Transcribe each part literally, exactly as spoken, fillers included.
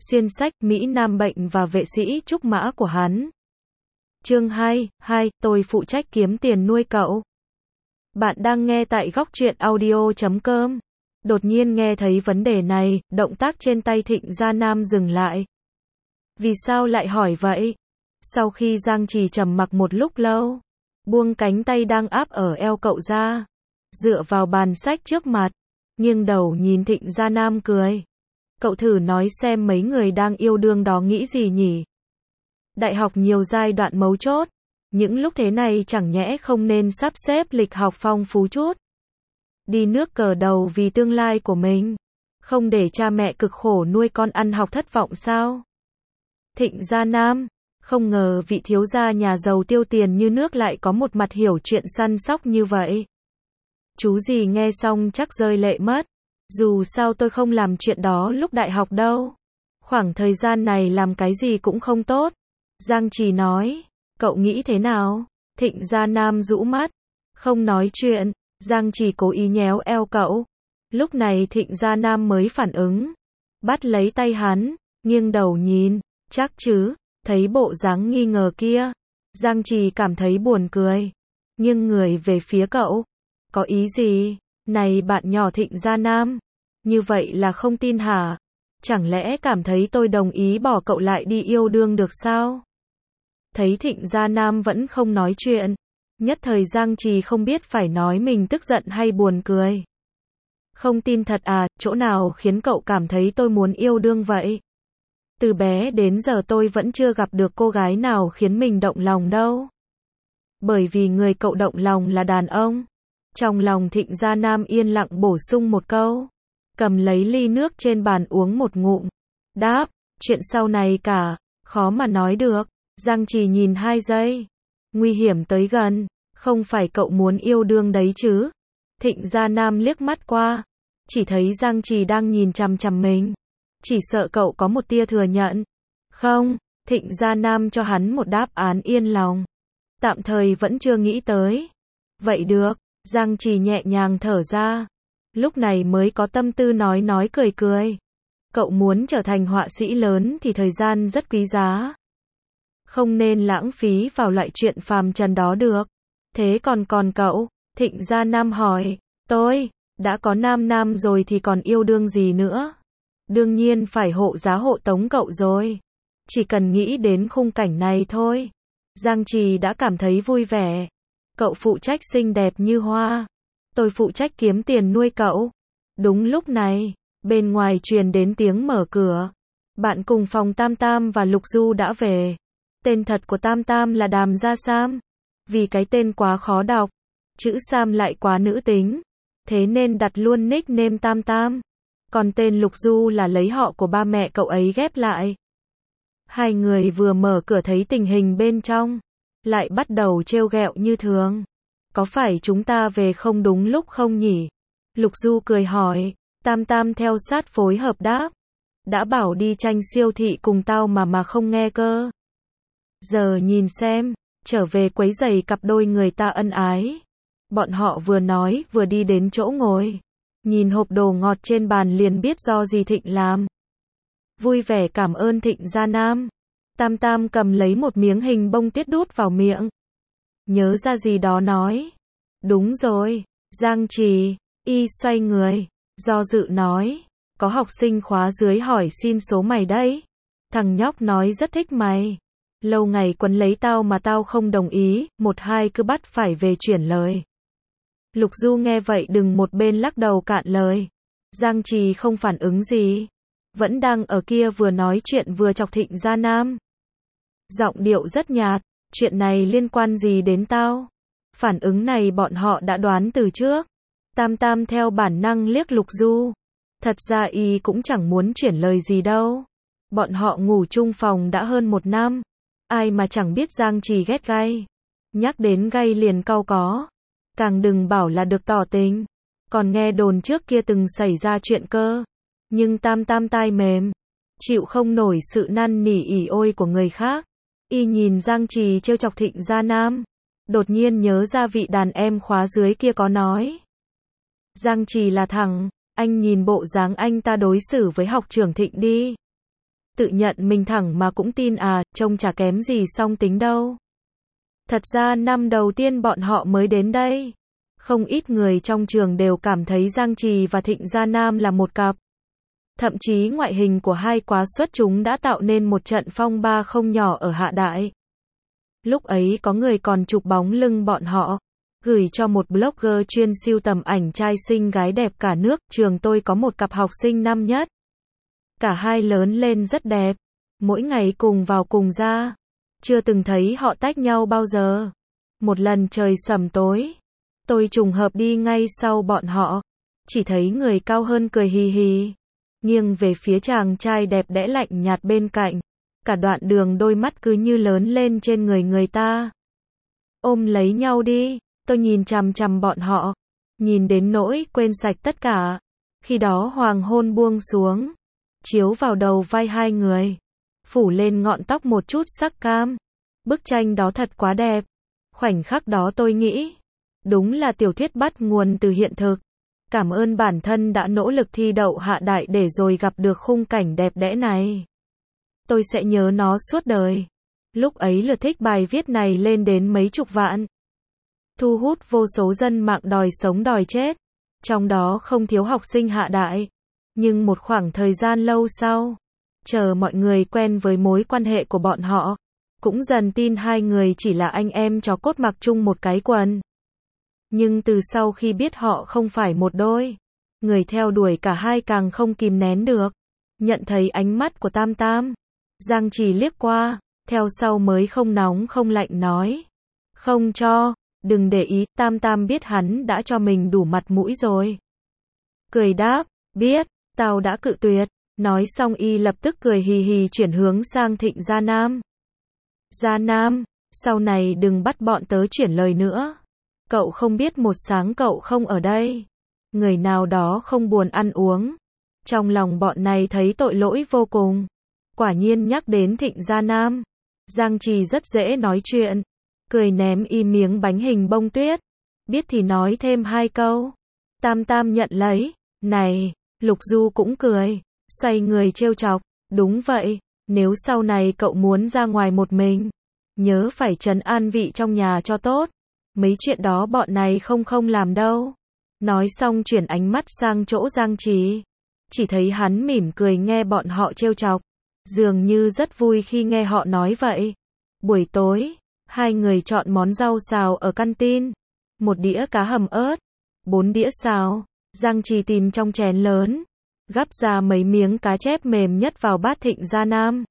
xuyên sách Mỹ Nam bệnh và vệ sĩ trúc mã của hắn. Chương hai, hai, tôi phụ trách kiếm tiền nuôi cậu. Bạn đang nghe tại góc truyện audio chấm com. Đột nhiên nghe thấy vấn đề này, động tác trên tay Thịnh Gia Nam dừng lại. Vì sao lại hỏi vậy? Sau khi Giang Trì trầm mặc một lúc lâu, buông cánh tay đang áp ở eo cậu ra, dựa vào bàn sách trước mặt, nghiêng đầu nhìn Thịnh Gia Nam cười. Cậu thử nói xem mấy người đang yêu đương đó nghĩ gì nhỉ? Đại học nhiều giai đoạn mấu chốt, những lúc thế này chẳng nhẽ không nên sắp xếp lịch học phong phú chút. Đi nước cờ đầu vì tương lai của mình, không để cha mẹ cực khổ nuôi con ăn học thất vọng sao? Thịnh Gia Nam, không ngờ vị thiếu gia nhà giàu tiêu tiền như nước lại có một mặt hiểu chuyện săn sóc như vậy. Chú gì nghe xong chắc rơi lệ mất. Dù sao tôi không làm chuyện đó lúc đại học đâu. Khoảng thời gian này làm cái gì cũng không tốt. Giang Trì nói, cậu nghĩ thế nào? Thịnh Gia Nam rũ mắt, không nói chuyện. Giang Trì cố ý nhéo eo cậu. Lúc này Thịnh Gia Nam mới phản ứng, bắt lấy tay hắn, nghiêng đầu nhìn, chắc chứ? Thấy bộ dáng nghi ngờ kia, Giang Trì cảm thấy buồn cười, nghiêng người về phía cậu. Có ý gì? Này bạn nhỏ Thịnh Gia Nam, như vậy là không tin hả? Chẳng lẽ cảm thấy tôi đồng ý bỏ cậu lại đi yêu đương được sao? Thấy Thịnh Gia Nam vẫn không nói chuyện, nhất thời Giang Trì không biết phải nói mình tức giận hay buồn cười. Không tin thật à, chỗ nào khiến cậu cảm thấy tôi muốn yêu đương vậy? Từ bé đến giờ tôi vẫn chưa gặp được cô gái nào khiến mình động lòng đâu. Bởi vì người cậu động lòng là đàn ông. Trong lòng Thịnh Gia Nam yên lặng bổ sung một câu, cầm lấy ly nước trên bàn uống một ngụm. Đáp, chuyện sau này cả, khó mà nói được. Giang Trì nhìn hai giây. Nguy hiểm tới gần, không phải cậu muốn yêu đương đấy chứ? Thịnh Gia Nam liếc mắt qua, chỉ thấy Giang Trì đang nhìn chằm chằm mình. Chỉ sợ cậu có một tia thừa nhận. Không, Thịnh Gia Nam cho hắn một đáp án yên lòng. Tạm thời vẫn chưa nghĩ tới. Vậy được, Giang Trì nhẹ nhàng thở ra. Lúc này mới có tâm tư nói nói cười cười. Cậu muốn trở thành họa sĩ lớn thì thời gian rất quý giá. Không nên lãng phí vào loại chuyện phàm trần đó được. Thế còn còn cậu? Thịnh Gia Nam hỏi. Tôi, đã có nam nam rồi thì còn yêu đương gì nữa? Đương nhiên phải hộ giá hộ tống cậu rồi. Chỉ cần nghĩ đến khung cảnh này thôi, Giang Trì đã cảm thấy vui vẻ. Cậu phụ trách xinh đẹp như hoa, tôi phụ trách kiếm tiền nuôi cậu. Đúng lúc này, bên ngoài truyền đến tiếng mở cửa. Bạn cùng phòng Tam Tam và Lục Du đã về. Tên thật của Tam Tam là Đàm Gia Sam. Vì cái tên quá khó đọc, chữ Sam lại quá nữ tính, thế nên đặt luôn nickname Tam Tam. Còn tên Lục Du là lấy họ của ba mẹ cậu ấy ghép lại. Hai người vừa mở cửa thấy tình hình bên trong, lại bắt đầu trêu ghẹo như thường. Có phải chúng ta về không đúng lúc không nhỉ? Lục Du cười hỏi. Tam Tam theo sát phối hợp đáp. Đã bảo đi tranh siêu thị cùng tao mà mà không nghe cơ. Giờ nhìn xem, trở về quấy rầy cặp đôi người ta ân ái. Bọn họ vừa nói vừa đi đến chỗ ngồi. Nhìn hộp đồ ngọt trên bàn liền biết do gì Thịnh làm. Vui vẻ cảm ơn Thịnh Gia Nam. Tam Tam cầm lấy một miếng hình bông tiết đút vào miệng. Nhớ ra gì đó nói. Đúng rồi, Giang Trì. Y xoay người, do dự nói. Có học sinh khóa dưới hỏi xin số mày đấy. Thằng nhóc nói rất thích mày. Lâu ngày quấn lấy tao mà tao không đồng ý, một hai cứ bắt phải về chuyển lời. Lục Du nghe vậy đừng một bên lắc đầu cạn lời. Giang Trì không phản ứng gì. Vẫn đang ở kia vừa nói chuyện vừa chọc Thịnh Gia Nam. Giọng điệu rất nhạt, chuyện này liên quan gì đến tao? Phản ứng này bọn họ đã đoán từ trước. Tam Tam theo bản năng liếc Lục Du. Thật ra y cũng chẳng muốn chuyển lời gì đâu. Bọn họ ngủ chung phòng đã hơn một năm. Ai mà chẳng biết Giang Trì ghét gay. Nhắc đến gay liền cau có. Càng đừng bảo là được tỏ tình. Còn nghe đồn trước kia từng xảy ra chuyện cơ. Nhưng Tam Tam tai mềm, chịu không nổi sự năn nỉ ỉ ôi của người khác. Y nhìn Giang Trì trêu chọc Thịnh Gia Nam. Đột nhiên nhớ ra vị đàn em khóa dưới kia có nói. Giang Trì là thằng, anh nhìn bộ dáng anh ta đối xử với học trưởng Thịnh đi. Tự nhận mình thẳng mà cũng tin à, trông chả kém gì song tính đâu. Thật ra năm đầu tiên bọn họ mới đến đây. Không ít người trong trường đều cảm thấy Giang Trì và Thịnh Gia Nam là một cặp. Thậm chí ngoại hình của hai quá xuất chúng đã tạo nên một trận phong ba không nhỏ ở Hạ Đại. Lúc ấy có người còn chụp bóng lưng bọn họ, gửi cho một blogger chuyên sưu tầm ảnh trai xinh gái đẹp cả nước. Trường tôi có một cặp học sinh năm nhất. Cả hai lớn lên rất đẹp, mỗi ngày cùng vào cùng ra. Chưa từng thấy họ tách nhau bao giờ. Một lần trời sẩm tối, tôi trùng hợp đi ngay sau bọn họ, chỉ thấy người cao hơn cười hì hì, nghiêng về phía chàng trai đẹp đẽ lạnh nhạt bên cạnh. Cả đoạn đường đôi mắt cứ như lớn lên trên người người ta. Ôm lấy nhau đi, tôi nhìn chằm chằm bọn họ, nhìn đến nỗi quên sạch tất cả. Khi đó hoàng hôn buông xuống, chiếu vào đầu vai hai người, phủ lên ngọn tóc một chút sắc cam. Bức tranh đó thật quá đẹp. Khoảnh khắc đó tôi nghĩ, đúng là tiểu thuyết bắt nguồn từ hiện thực. Cảm ơn bản thân đã nỗ lực thi đậu Hạ Đại để rồi gặp được khung cảnh đẹp đẽ này. Tôi sẽ nhớ nó suốt đời. Lúc ấy lượt thích bài viết này lên đến mấy chục vạn. Thu hút vô số dân mạng đòi sống đòi chết. Trong đó không thiếu học sinh Hạ Đại. Nhưng một khoảng thời gian lâu sau, chờ mọi người quen với mối quan hệ của bọn họ, cũng dần tin hai người chỉ là anh em chó cốt mặc chung một cái quần. Nhưng từ sau khi biết họ không phải một đôi, người theo đuổi cả hai càng không kìm nén được. Nhận thấy ánh mắt của Tam Tam, Giang Trì liếc qua, theo sau mới không nóng không lạnh nói. Không cho, đừng để ý. Tam Tam biết hắn đã cho mình đủ mặt mũi rồi. Cười đáp, biết, tao đã cự tuyệt. Nói xong y lập tức cười hì hì chuyển hướng sang Thịnh Gia Nam. Gia Nam, sau này đừng bắt bọn tớ chuyển lời nữa. Cậu không biết một sáng cậu không ở đây, người nào đó không buồn ăn uống. Trong lòng bọn này thấy tội lỗi vô cùng. Quả nhiên nhắc đến Thịnh Gia Nam, Giang Trì rất dễ nói chuyện, cười ném y miếng bánh hình bông tuyết. Biết thì nói thêm hai câu. Tam Tam nhận lấy. Này, Lục Du cũng cười, xoay người trêu chọc. Đúng vậy, nếu sau này cậu muốn ra ngoài một mình, nhớ phải trấn an vị trong nhà cho tốt. Mấy chuyện đó bọn này không không làm đâu. Nói xong chuyển ánh mắt sang chỗ Giang Trì. Chỉ thấy hắn mỉm cười nghe bọn họ trêu chọc, dường như rất vui khi nghe họ nói vậy. Buổi tối, hai người chọn món rau xào ở căn tin. Một đĩa cá hầm ớt, bốn đĩa xào. Giang Trì tìm trong chén lớn, gắp ra mấy miếng cá chép mềm nhất vào bát Thịnh Gia Nam.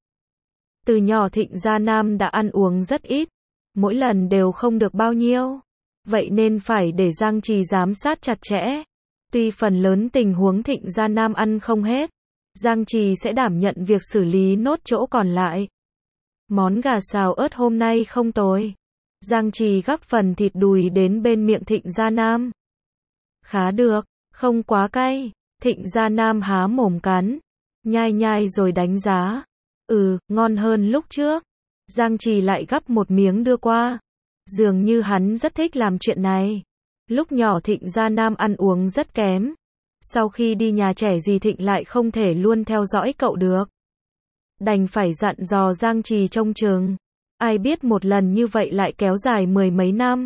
Từ nhỏ Thịnh Gia Nam đã ăn uống rất ít, mỗi lần đều không được bao nhiêu. Vậy nên phải để Giang Trì giám sát chặt chẽ. Tuy phần lớn tình huống Thịnh Gia Nam ăn không hết, Giang Trì sẽ đảm nhận việc xử lý nốt chỗ còn lại. Món gà xào ớt hôm nay không tồi. Giang Trì gắp phần thịt đùi đến bên miệng Thịnh Gia Nam. Khá được, không quá cay. Thịnh Gia Nam há mồm cắn, nhai nhai rồi đánh giá. Ừ, ngon hơn lúc trước. Giang Trì lại gắp một miếng đưa qua. Dường như hắn rất thích làm chuyện này. Lúc nhỏ Thịnh Gia Nam ăn uống rất kém. Sau khi đi nhà trẻ dì Thịnh lại không thể luôn theo dõi cậu được. Đành phải dặn dò Giang Trì trông chừng. Ai biết một lần như vậy lại kéo dài mười mấy năm.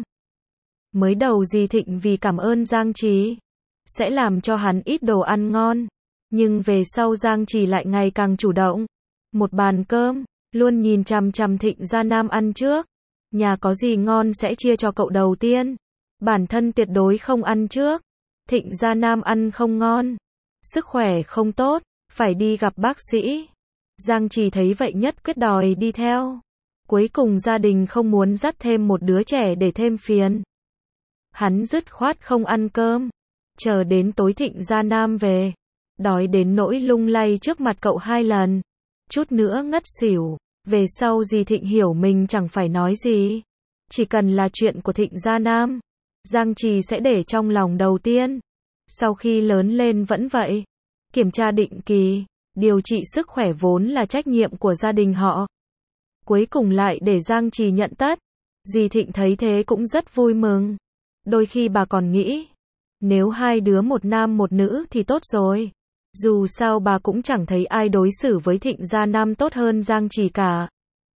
Mới đầu dì Thịnh vì cảm ơn Giang Trì, sẽ làm cho hắn ít đồ ăn ngon. Nhưng về sau Giang Trì lại ngày càng chủ động. Một bàn cơm, luôn nhìn chằm chằm Thịnh Gia Nam ăn trước. Nhà có gì ngon sẽ chia cho cậu đầu tiên. Bản thân tuyệt đối không ăn trước. Thịnh Gia Nam ăn không ngon, sức khỏe không tốt, phải đi gặp bác sĩ. Giang Trì thấy vậy nhất quyết đòi đi theo. Cuối cùng gia đình không muốn dắt thêm một đứa trẻ để thêm phiền. Hắn dứt khoát không ăn cơm. Chờ đến tối Thịnh Gia Nam về, đói đến nỗi lung lay trước mặt cậu hai lần. Chút nữa ngất xỉu. Về sau dì Thịnh hiểu mình chẳng phải nói gì. Chỉ cần là chuyện của Thịnh Gia Nam, Giang Trì sẽ để trong lòng đầu tiên. Sau khi lớn lên vẫn vậy. Kiểm tra định kỳ, điều trị sức khỏe vốn là trách nhiệm của gia đình họ. Cuối cùng lại để Giang Trì nhận tất. Dì Thịnh thấy thế cũng rất vui mừng. Đôi khi bà còn nghĩ, nếu hai đứa một nam một nữ thì tốt rồi. Dù sao bà cũng chẳng thấy ai đối xử với Thịnh Gia Nam tốt hơn Giang Trì cả.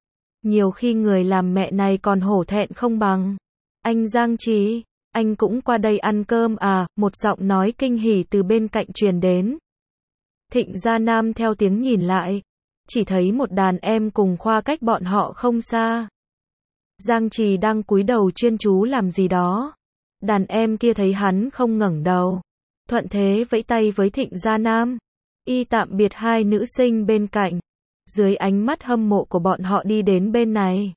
Nhiều khi người làm mẹ này còn hổ thẹn không bằng. Anh Giang Trì, anh cũng qua đây ăn cơm à, một giọng nói kinh hỉ từ bên cạnh truyền đến. Thịnh Gia Nam theo tiếng nhìn lại, chỉ thấy một đàn em cùng khoa cách bọn họ không xa. Giang Trì đang cúi đầu chuyên chú làm gì đó. Đàn em kia thấy hắn không ngẩng đầu, thuận thế vẫy tay với Thịnh Gia Nam. Y tạm biệt hai nữ sinh bên cạnh. Dưới ánh mắt hâm mộ của bọn họ đi đến bên này.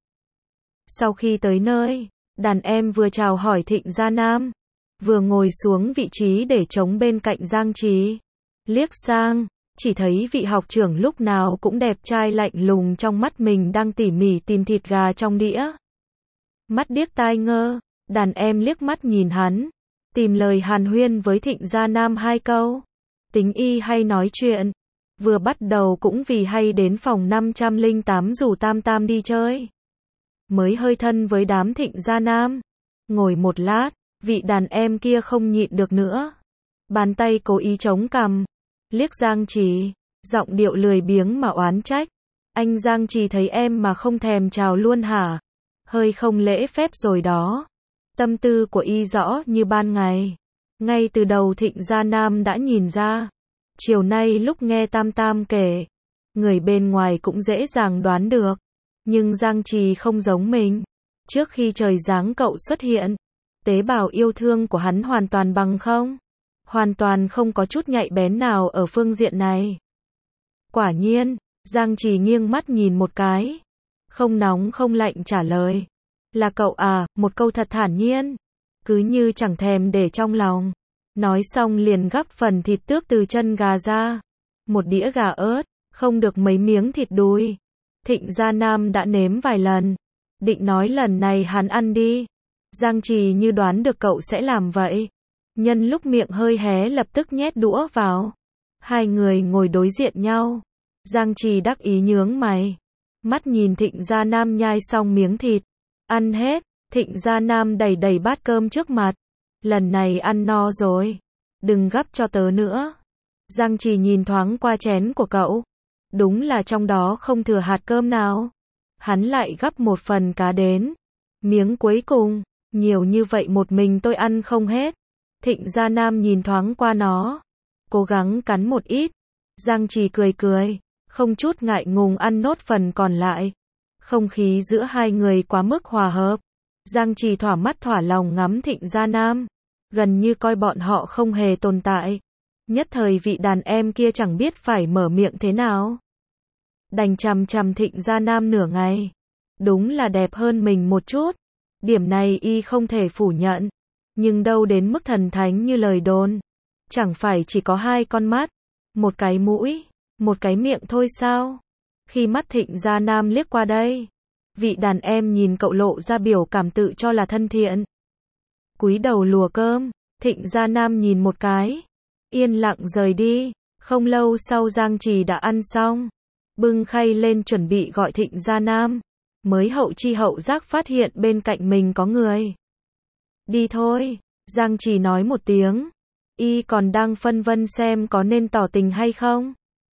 Sau khi tới nơi, đàn em vừa chào hỏi Thịnh Gia Nam, vừa ngồi xuống vị trí để trống bên cạnh Giang Trì. Liếc sang, chỉ thấy vị học trưởng lúc nào cũng đẹp trai lạnh lùng trong mắt mình đang tỉ mỉ tìm thịt gà trong đĩa. Mắt điếc tai ngơ, đàn em liếc mắt nhìn hắn, tìm lời hàn huyên với Thịnh Gia Nam hai câu. Tính y hay nói chuyện, vừa bắt đầu cũng vì hay đến phòng năm trăm lẻ tám rủ Tam Tam đi chơi. Mới hơi thân với đám Thịnh Gia Nam. Ngồi một lát, vị đàn em kia không nhịn được nữa. Bàn tay cố ý chống cằm, liếc Giang Trì, giọng điệu lười biếng mà oán trách. Anh Giang Trì thấy em mà không thèm chào luôn hả? Hơi không lễ phép rồi đó. Tâm tư của y rõ như ban ngày. Ngay từ đầu Thịnh Gia Nam đã nhìn ra. Chiều nay lúc nghe Tam Tam kể, người bên ngoài cũng dễ dàng đoán được. Nhưng Giang Trì không giống mình. Trước khi trời giáng cậu xuất hiện, tế bào yêu thương của hắn hoàn toàn bằng không. Hoàn toàn không có chút nhạy bén nào ở phương diện này. Quả nhiên, Giang Trì nghiêng mắt nhìn một cái. Không nóng không lạnh trả lời. Là cậu à, một câu thật thản nhiên. Cứ như chẳng thèm để trong lòng. Nói xong liền gắp phần thịt tước từ chân gà ra. Một đĩa gà ớt, không được mấy miếng thịt đùi. Thịnh Gia Nam đã nếm vài lần. Định nói lần này hắn ăn đi. Giang Trì như đoán được cậu sẽ làm vậy. Nhân lúc miệng hơi hé lập tức nhét đũa vào. Hai người ngồi đối diện nhau. Giang Trì đắc ý nhướng mày. Mắt nhìn Thịnh Gia Nam nhai xong miếng thịt. Ăn hết, Thịnh Gia Nam đẩy đẩy bát cơm trước mặt. Lần này ăn no rồi. Đừng gắp cho tớ nữa. Giang Trì nhìn thoáng qua chén của cậu. Đúng là trong đó không thừa hạt cơm nào. Hắn lại gắp một phần cá đến. Miếng cuối cùng, nhiều như vậy một mình tôi ăn không hết. Thịnh Gia Nam nhìn thoáng qua nó. Cố gắng cắn một ít. Giang Trì cười cười. Không chút ngại ngùng ăn nốt phần còn lại. Không khí giữa hai người quá mức hòa hợp. Giang Trì thỏa mắt thỏa lòng ngắm Thịnh Gia Nam. Gần như coi bọn họ không hề tồn tại. Nhất thời vị đàn em kia chẳng biết phải mở miệng thế nào. Đành chằm chằm Thịnh Gia Nam nửa ngày. Đúng là đẹp hơn mình một chút. Điểm này y không thể phủ nhận. Nhưng đâu đến mức thần thánh như lời đồn. Chẳng phải chỉ có hai con mắt, một cái mũi, một cái miệng thôi sao? Khi mắt Thịnh Gia Nam liếc qua đây, vị đàn em nhìn cậu lộ ra biểu cảm tự cho là thân thiện. Cúi đầu lùa cơm, Thịnh Gia Nam nhìn một cái, yên lặng rời đi. Không lâu sau Giang Trì đã ăn xong, bưng khay lên chuẩn bị gọi Thịnh Gia Nam, mới hậu chi hậu giác phát hiện bên cạnh mình có người. Đi thôi, Giang Trì nói một tiếng. Y còn đang phân vân xem có nên tỏ tình hay không.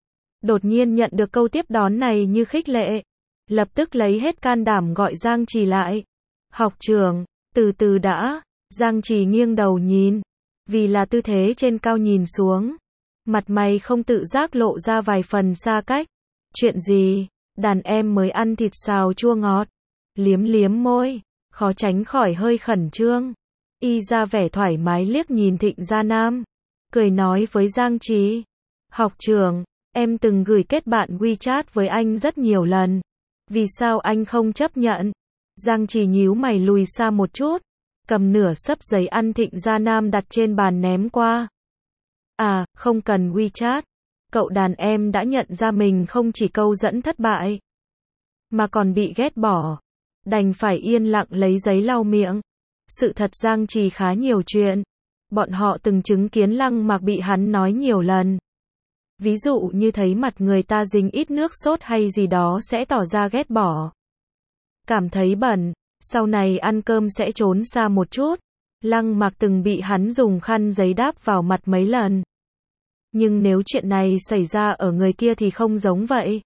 Đột nhiên nhận được câu tiếp đón này như khích lệ. Lập tức lấy hết can đảm gọi Giang Trì lại. Học trưởng, từ từ đã. Giang Trì nghiêng đầu nhìn. Vì là tư thế trên cao nhìn xuống. Mặt mày không tự giác lộ ra vài phần xa cách. Chuyện gì? Đàn em mới ăn thịt xào chua ngọt. Liếm liếm môi. Khó tránh khỏi hơi khẩn trương. Y ra vẻ thoải mái liếc nhìn Thịnh Gia Nam. Cười nói với Giang Trì. Học trưởng, em từng gửi kết bạn WeChat với anh rất nhiều lần. Vì sao anh không chấp nhận? Giang Trì nhíu mày lùi xa một chút. Cầm nửa xấp giấy ăn Thịnh Gia Nam đặt trên bàn ném qua. À, không cần WeChat. Cậu đàn em đã nhận ra mình không chỉ câu dẫn thất bại, mà còn bị ghét bỏ. Đành phải yên lặng lấy giấy lau miệng. Sự thật Giang Trì khá nhiều chuyện. Bọn họ từng chứng kiến Lăng Mạc bị hắn nói nhiều lần. Ví dụ như thấy mặt người ta dính ít nước sốt hay gì đó sẽ tỏ ra ghét bỏ. Cảm thấy bẩn, sau này ăn cơm sẽ trốn xa một chút. Lăng Mạc từng bị hắn dùng khăn giấy đáp vào mặt mấy lần. Nhưng nếu chuyện này xảy ra ở người kia thì không giống vậy.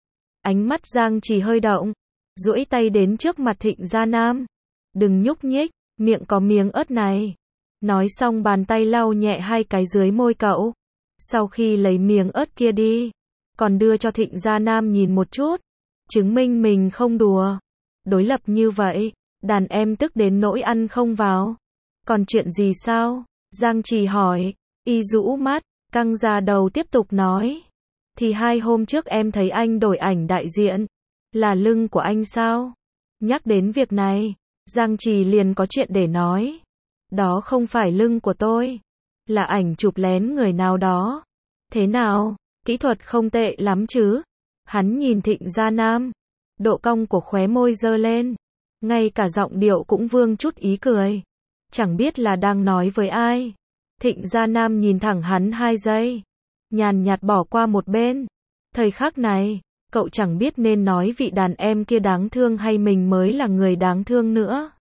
Ánh mắt Giang Trì hơi động, duỗi tay đến trước mặt Thịnh Gia Nam. Đừng nhúc nhích, miệng có miếng ớt này. Nói xong bàn tay lau nhẹ hai cái dưới môi cậu. Sau khi lấy miếng ớt kia đi, còn đưa cho Thịnh Gia Nam nhìn một chút, chứng minh mình không đùa. Đối lập như vậy, đàn em tức đến nỗi ăn không vào. Còn chuyện gì sao? Giang Trì hỏi. Y rũ mắt, căng ra đầu tiếp tục nói. Thì hai hôm trước em thấy anh đổi ảnh đại diện. Là lưng của anh sao? Nhắc đến việc này, Giang Trì liền có chuyện để nói. Đó không phải lưng của tôi. Là ảnh chụp lén người nào đó. Thế nào? Kỹ thuật không tệ lắm chứ? Hắn nhìn Thịnh Gia Nam. Độ cong của khóe môi giơ lên. Ngay cả giọng điệu cũng vương chút ý cười. Chẳng biết là đang nói với ai. Thịnh Gia Nam nhìn thẳng hắn hai giây. Nhàn nhạt bỏ qua một bên. Thời khắc này, cậu chẳng biết nên nói vị đàn em kia đáng thương hay mình mới là người đáng thương nữa.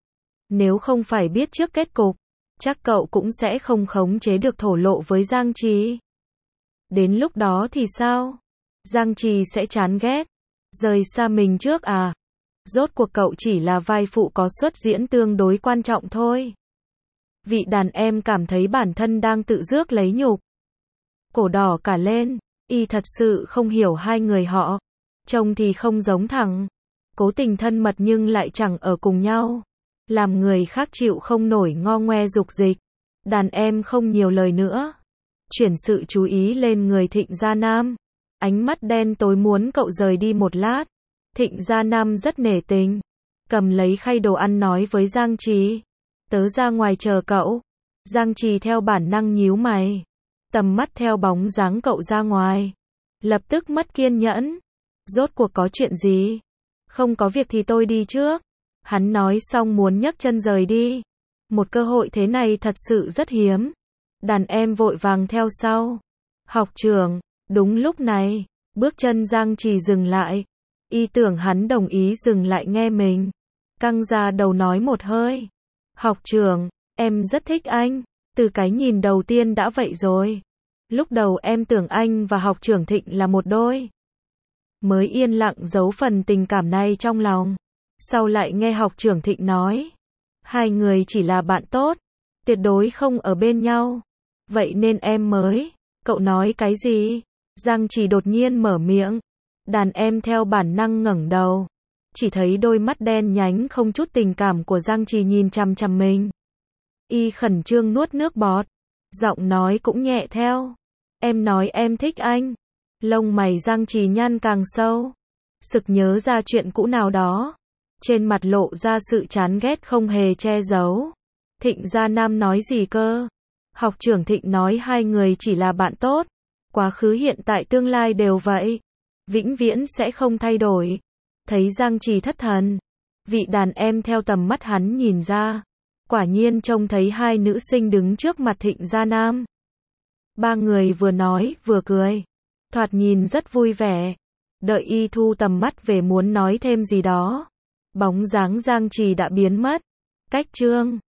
Nếu không phải biết trước kết cục, chắc cậu cũng sẽ không khống chế được thổ lộ với Giang Trì. Đến lúc đó thì sao? Giang Trì sẽ chán ghét, rời xa mình trước à? Rốt cuộc cậu chỉ là vai phụ có xuất diễn tương đối quan trọng thôi. Vị đàn em cảm thấy bản thân đang tự rước lấy nhục. Cổ đỏ cả lên, y thật sự không hiểu hai người họ. Trông thì không giống thẳng. Cố tình thân mật nhưng lại chẳng ở cùng nhau. Làm người khác chịu không nổi ngo ngoe dục dịch. Đàn em không nhiều lời nữa. Chuyển sự chú ý lên người Thịnh Gia Nam. Ánh mắt đen tối muốn cậu rời đi một lát. Thịnh Gia Nam rất nể tình. Cầm lấy khay đồ ăn nói với Giang Trì. Tớ ra ngoài chờ cậu. Giang Trì theo bản năng nhíu mày. Tầm mắt theo bóng dáng cậu ra ngoài. Lập tức mất kiên nhẫn. Rốt cuộc có chuyện gì? Không có việc thì tôi đi trước. Hắn nói xong muốn nhấc chân rời đi. Một cơ hội thế này thật sự rất hiếm. Đàn em vội vàng theo sau. Học trưởng, đúng lúc này, bước chân Giang Trì dừng lại. Y tưởng hắn đồng ý dừng lại nghe mình. Căng ra đầu nói một hơi. Học trưởng, em rất thích anh. Từ cái nhìn đầu tiên đã vậy rồi. Lúc đầu em tưởng anh và học trưởng Thịnh là một đôi. Mới yên lặng giấu phần tình cảm này trong lòng. Sau lại nghe học trưởng Thịnh nói. Hai người chỉ là bạn tốt. Tuyệt đối không ở bên nhau. Vậy nên em mới. Cậu nói cái gì? Giang Trì đột nhiên mở miệng. Đàn em theo bản năng ngẩng đầu. Chỉ thấy đôi mắt đen nhánh không chút tình cảm của Giang Trì nhìn chằm chằm mình. Y khẩn trương nuốt nước bọt. Giọng nói cũng nhẹ theo. Em nói em thích anh. Lông mày Giang Trì nhăn càng sâu. Sực nhớ ra chuyện cũ nào đó. Trên mặt lộ ra sự chán ghét không hề che giấu. Thịnh Gia Nam nói gì cơ? Học trưởng Thịnh nói hai người chỉ là bạn tốt. Quá khứ hiện tại tương lai đều vậy. Vĩnh viễn sẽ không thay đổi. Thấy Giang Trì thất thần. Vị đàn em theo tầm mắt hắn nhìn ra. Quả nhiên trông thấy hai nữ sinh đứng trước mặt Thịnh Gia Nam. Ba người vừa nói vừa cười. Thoạt nhìn rất vui vẻ. Đợi y thu tầm mắt về muốn nói thêm gì đó. Bóng dáng Giang Trì đã biến mất. Cách chương